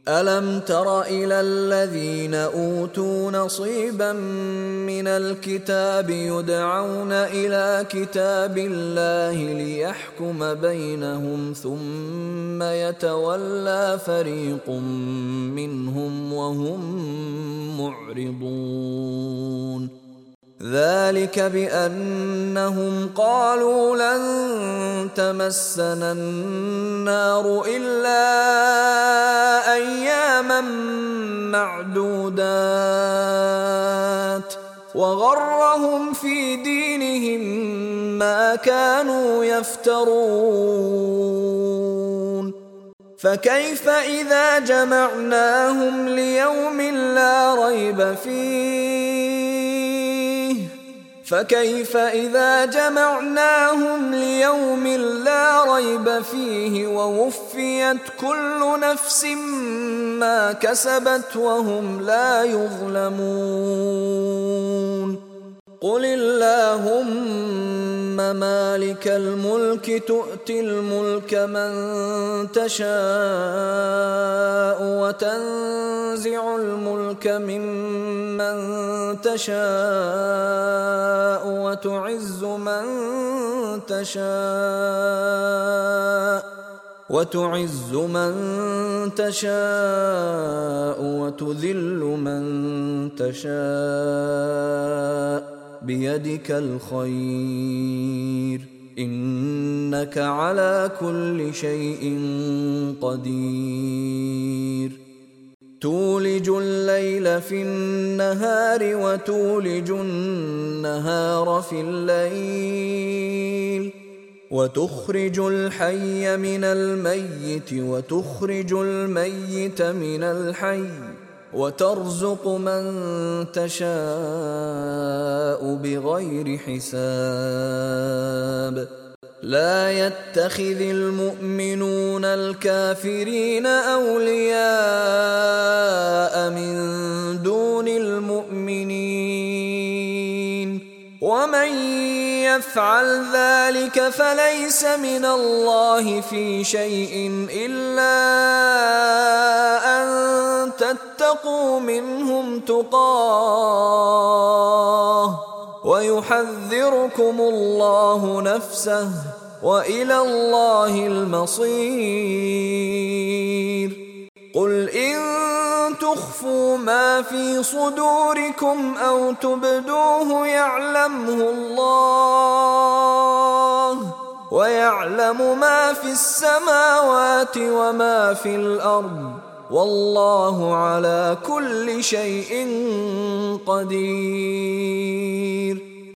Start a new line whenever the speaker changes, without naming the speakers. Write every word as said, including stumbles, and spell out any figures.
ألم تر إلى الذين أوتوا نصيبا من الكتاب يدعون إلى كتاب الله ليحكم بينهم ثم يتولى فريق منهم وهم معرضون ذلك بأنهم قالوا لن تمسنا النار إلا أياما معدودات وغرهم في دينهم ما كانوا يفترون فكيف إذا جمعناهم ليوم لا ريب فيه فكيف إذا جمعناهم ليوم لا ريب فيه ووفيت كل نفس ما كسبت وهم لا يظلمون قل اللهم مالك الملك تؤتي الملك من تشاء وتنزع الملك ممن تشاء وتعز من تشاء وتعز من تشاء وتذل من تشاء بيدك الخير إنك على كل شيء قدير تولج الليل في النهار وتولج النهار في الليل وتخرج الحي من الميت وتخرج الميت من الحي وترزق من تشاء بغير حساب لا يتخذ المؤمنون الكافرين أولياء من دون المؤمنين ومن يفعل ذلك فليس من الله في شيء إلا أن تتقوا منهم تقاه ويحذركم الله نفسه وإلى الله المصير قل إن تخفوا ما في صدوركم أو تبدوه يعلمه الله ويعلم ما في السماوات وما في الأرض والله على كل شيء قدير